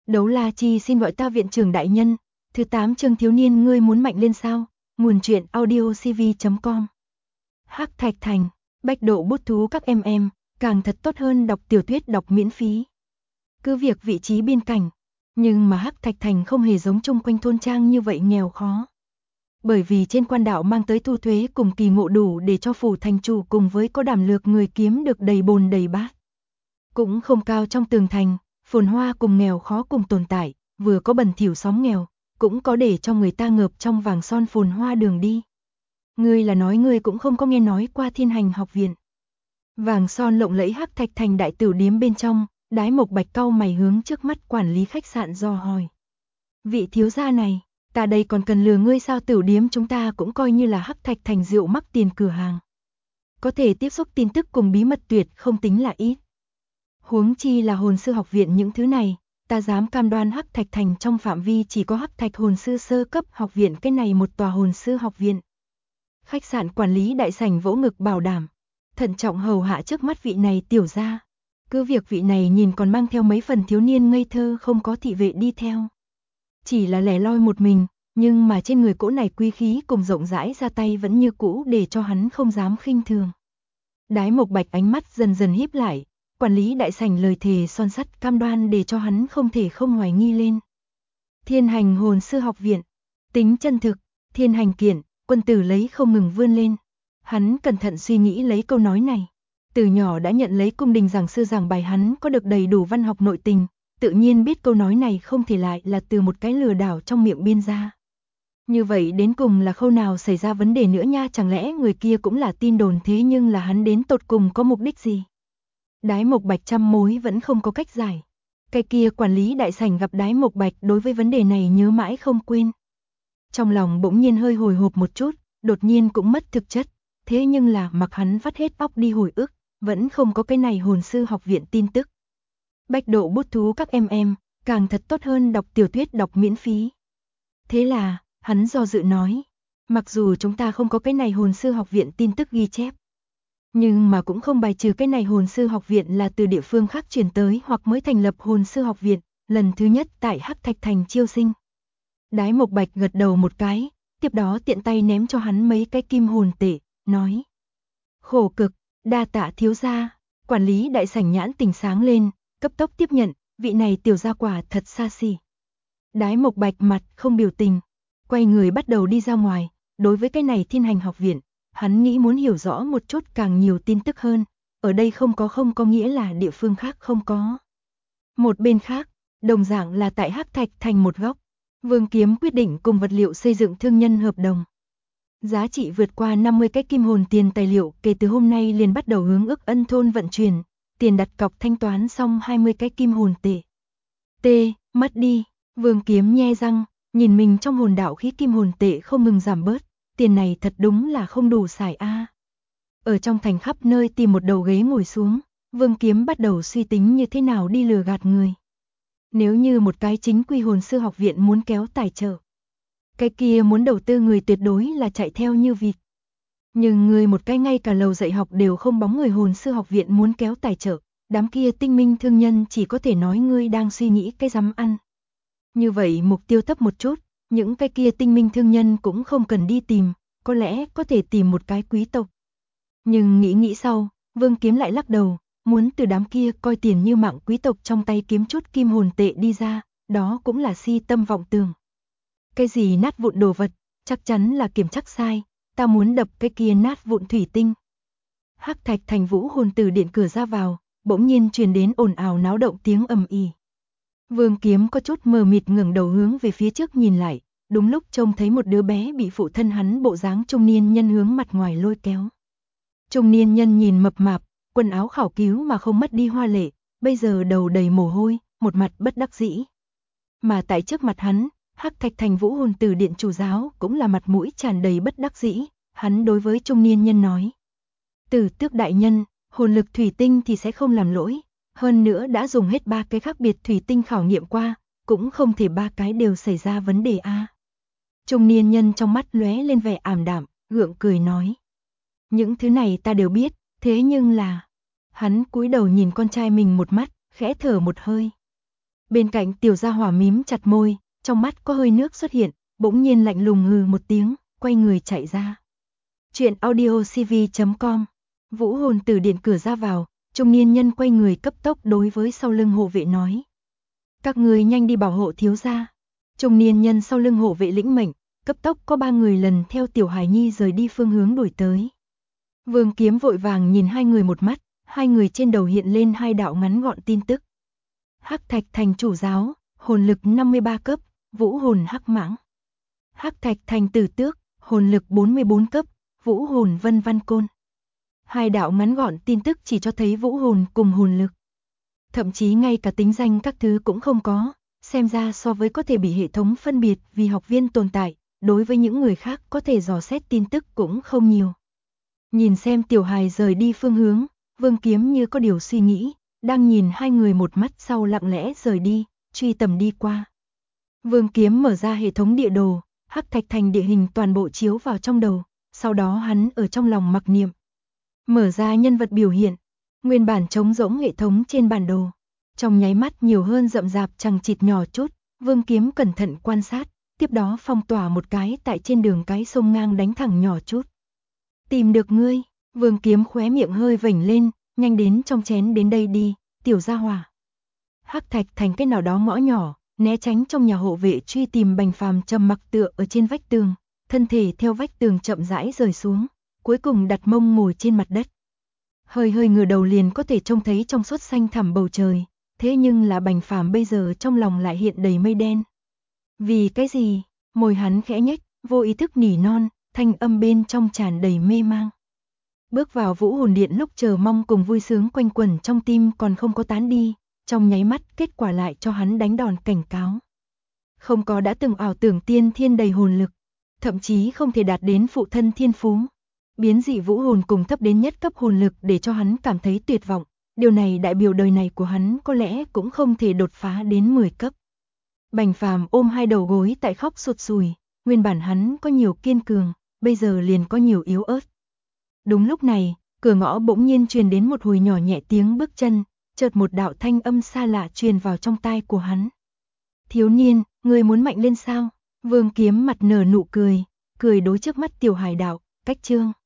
Đấu La Chi xin gọi ta viện trưởng đại nhân. Thứ 8 chương thiếu niên ngươi muốn mạnh lên sao? Nguồn truyện audiocv.com. Hắc Thạch Thành, bách độ bút thú các em, càng thật tốt hơn đọc tiểu thuyết đọc miễn phí. Cứ việc vị trí biên cảnh, nhưng mà Hắc Thạch Thành không hề giống chung quanh thôn trang như vậy nghèo khó. Bởi vì trên quan đạo mang tới thu thuế cùng kỳ ngộ đủ để cho phủ thành chủ cùng với có đảm lược người kiếm được đầy bồn đầy bát. Cũng không cao trong tường thành, phồn hoa cùng nghèo khó cùng tồn tại, vừa có bẩn thỉu xóm nghèo, cũng có để cho người ta ngợp trong vàng son phồn hoa đường đi. Ngươi là nói ngươi cũng không có nghe nói qua Thiên Hành học viện. Vàng son lộng lẫy Hắc Thạch Thành đại tử điếm bên trong, Đái Mộc Bạch cau mày hướng trước mắt quản lý khách sạn dò hỏi. Vị thiếu gia này, ta đây còn cần lừa ngươi sao? Tử điếm chúng ta cũng coi như là Hắc Thạch Thành rượu mắc tiền cửa hàng. Có thể tiếp xúc tin tức cùng bí mật tuyệt không tính là ít. Huống chi là hồn sư học viện những thứ này, ta dám cam đoan Hắc Thạch Thành trong phạm vi chỉ có Hắc Thạch hồn sư sơ cấp học viện cái này một tòa hồn sư học viện. Khách sạn quản lý đại sảnh vỗ ngực bảo đảm, thận trọng hầu hạ trước mắt vị này tiểu gia. Cứ việc vị này nhìn còn mang theo mấy phần thiếu niên ngây thơ không có thị vệ đi theo. Chỉ là lẻ loi một mình, nhưng mà trên người cỗ này quý khí cùng rộng rãi ra tay vẫn như cũ để cho hắn không dám khinh thường. Đái Mộc Bạch ánh mắt dần dần híp lại, quản lý đại sảnh lời thề son sắt cam đoan để cho hắn không thể không hoài nghi lên. Thiên Hành hồn sư học viện, tính chân thực, Thiên Hành kiện, quân tử lấy không ngừng vươn lên. Hắn cẩn thận suy nghĩ lấy câu nói này. Từ nhỏ đã nhận lấy cung đình giảng sư giảng bài, hắn có được đầy đủ văn học nội tình, tự nhiên biết câu nói này không thể lại là từ một cái lừa đảo trong miệng biên ra. Như vậy đến cùng là khâu nào xảy ra vấn đề nữa nha? Chẳng lẽ người kia cũng là tin đồn? Thế nhưng là hắn đến tột cùng có mục đích gì? Đái Mộc Bạch trăm mối vẫn không có cách giải. Cái kia quản lý đại sảnh gặp Đái Mộc Bạch đối với vấn đề này nhớ mãi không quên. Trong lòng bỗng nhiên hơi hồi hộp một chút, đột nhiên cũng mất thực chất. Thế nhưng là mặc hắn vắt hết óc đi hồi ức, vẫn không có cái này hồn sư học viện tin tức. Bách độ bút thú các em, càng thật tốt hơn đọc tiểu thuyết đọc miễn phí. Thế là, hắn do dự nói, mặc dù chúng ta không có cái này hồn sư học viện tin tức ghi chép, nhưng mà cũng không bài trừ cái này hồn sư học viện là từ địa phương khác chuyển tới hoặc mới thành lập hồn sư học viện, lần thứ nhất tại Hắc Thạch Thành chiêu sinh. Đái Mộc Bạch gật đầu một cái, tiếp đó tiện tay ném cho hắn mấy cái kim hồn tệ, nói. Khổ cực, đa tạ thiếu gia. Quản lý đại sảnh nhãn tình sáng lên, cấp tốc tiếp nhận, vị này tiểu gia quả thật xa xỉ. Đái Mộc Bạch mặt không biểu tình, quay người bắt đầu đi ra ngoài. Đối với cái này Thiên Hành học viện, hắn nghĩ muốn hiểu rõ một chút càng nhiều tin tức hơn. Ở đây không có nghĩa là địa phương khác không có. Một bên khác, đồng dạng là tại Hắc Thạch Thành một góc, Vương Kiếm quyết định cùng vật liệu xây dựng thương nhân hợp đồng. Giá trị vượt qua 50 cái kim hồn tiền tài liệu, kể từ hôm nay liền bắt đầu hướng Ức Ân thôn vận chuyển, tiền đặt cọc thanh toán xong 20 cái kim hồn tệ. Mất đi, Vương Kiếm nhe răng, nhìn mình trong hồn đạo khí kim hồn tệ không ngừng giảm bớt, tiền này thật đúng là không đủ xài a. Ở trong thành khắp nơi tìm một đầu ghế ngồi xuống, Vương Kiếm bắt đầu suy tính như thế nào đi lừa gạt người. Nếu như một cái chính quy hồn sư học viện muốn kéo tài trợ, cái kia muốn đầu tư người tuyệt đối là chạy theo như vịt. Nhưng người một cái ngay cả lầu dạy học đều không bóng người hồn sư học viện muốn kéo tài trợ, đám kia tinh minh thương nhân chỉ có thể nói ngươi đang suy nghĩ cái rắm ăn. Như vậy mục tiêu thấp một chút, những cái kia tinh minh thương nhân cũng không cần đi tìm, có lẽ có thể tìm một cái quý tộc. Nhưng nghĩ sau, Vương Kiếm lại lắc đầu, muốn từ đám kia coi tiền như mạng quý tộc trong tay kiếm chút kim hồn tệ đi ra, đó cũng là si tâm vọng tưởng. Cái gì nát vụn đồ vật, chắc chắn là kiểm chắc sai, ta muốn đập cái kia nát vụn thủy tinh. Hắc Thạch Thành Vũ hồn tử điện cửa ra vào, bỗng nhiên truyền đến ồn ào náo động tiếng ầm ĩ. Vương Kiếm có chút mờ mịt ngẩng đầu hướng về phía trước nhìn lại, đúng lúc trông thấy một đứa bé bị phụ thân hắn bộ dáng trung niên nhân hướng mặt ngoài lôi kéo. Trung niên nhân nhìn mập mạp, quần áo khảo cứu mà không mất đi hoa lệ, bây giờ đầu đầy mồ hôi, một mặt bất đắc dĩ. Mà tại trước mặt hắn, Hắc Thạch Thành Vũ hồn tử điện chủ giáo cũng là mặt mũi tràn đầy bất đắc dĩ, hắn đối với trung niên nhân nói. Tử Tước đại nhân, hồn lực thủy tinh thì sẽ không làm lỗi, hơn nữa đã dùng hết 3 cái khác biệt thủy tinh khảo nghiệm qua, cũng không thể 3 cái đều xảy ra vấn đề a. Trung niên nhân trong mắt lóe lên vẻ ảm đạm, gượng cười nói. Những thứ này ta đều biết, thế nhưng là... Hắn cúi đầu nhìn con trai mình một mắt, khẽ thở một hơi. Bên cạnh Tiểu Gia Hỏa mím chặt môi, trong mắt có hơi nước xuất hiện, bỗng nhiên lạnh lùng hừ một tiếng, quay người chạy ra. Chuyện audio cv.com. Vũ hồn từ điện cửa ra vào, trung niên nhân quay người cấp tốc đối với sau lưng hộ vệ nói. Các người nhanh đi bảo hộ thiếu gia. Trung niên nhân sau lưng hộ vệ lĩnh mệnh, cấp tốc có 3 người lần theo Tiểu Hải Nhi rời đi phương hướng đuổi tới. Vương Kiếm vội vàng nhìn hai người một mắt, hai người trên đầu hiện lên hai đạo ngắn gọn tin tức. Hắc Thạch Thành chủ giáo, hồn lực 53 cấp, vũ hồn hắc mãng. Hắc Thạch Thành tử tước, hồn lực 44 cấp, vũ hồn vân văn côn. Hai đạo ngắn gọn tin tức chỉ cho thấy vũ hồn cùng hồn lực. Thậm chí ngay cả tính danh các thứ cũng không có, xem ra so với có thể bị hệ thống phân biệt vì học viên tồn tại, đối với những người khác có thể dò xét tin tức cũng không nhiều. Nhìn xem Tiểu Hài rời đi phương hướng, Vương Kiếm như có điều suy nghĩ, đang nhìn hai người một mắt sau lặng lẽ rời đi, truy tầm đi qua. Vương Kiếm mở ra hệ thống địa đồ, Hắc Thạch Thành địa hình toàn bộ chiếu vào trong đầu, sau đó hắn ở trong lòng mặc niệm. Mở ra nhân vật biểu hiện, nguyên bản trống rỗng hệ thống trên bản đồ. Trong nháy mắt nhiều hơn rậm rạp chằng chịt nhỏ chút, Vương Kiếm cẩn thận quan sát, tiếp đó phong tỏa một cái tại trên đường cái sông ngang đánh thẳng nhỏ chút. Tìm được ngươi, Vương Kiếm khóe miệng hơi vểnh lên, nhanh đến trong chén đến đây đi, Tiểu Gia Hỏa. Hắc Thạch Thành cái nào đó ngõ nhỏ, né tránh trong nhà hộ vệ truy tìm Bành Phàm trầm mặc tựa ở trên vách tường, thân thể theo vách tường chậm rãi rời xuống, cuối cùng đặt mông ngồi trên mặt đất. Hơi hơi ngửa đầu liền có thể trông thấy trong suốt xanh thẳm bầu trời, thế nhưng là Bành Phàm bây giờ trong lòng lại hiện đầy mây đen. Vì cái gì? Môi hắn khẽ nhếch, vô ý thức nỉ non, thanh âm bên trong tràn đầy mê mang. Bước vào Vũ Hồn Điện lúc chờ mong cùng vui sướng quanh quẩn trong tim còn không có tán đi, trong nháy mắt kết quả lại cho hắn đánh đòn cảnh cáo. Không có đã từng ảo tưởng tiên thiên đầy hồn lực, thậm chí không thể đạt đến phụ thân thiên phú. Biến dị vũ hồn cùng thấp đến nhất cấp hồn lực để cho hắn cảm thấy tuyệt vọng, điều này đại biểu đời này của hắn có lẽ cũng không thể đột phá đến 10 cấp. Bành Phàm ôm hai đầu gối tại khóc sụt sùi, nguyên bản hắn có nhiều kiên cường, bây giờ liền có nhiều yếu ớt. Đúng lúc này, cửa ngõ bỗng nhiên truyền đến một hồi nhỏ nhẹ tiếng bước chân, chợt một đạo thanh âm xa lạ truyền vào trong tai của hắn. Thiếu niên, ngươi muốn mạnh lên sao? Vương Kiếm mặt nở nụ cười, cười đối trước mắt Tiểu Hải đạo, cách chương.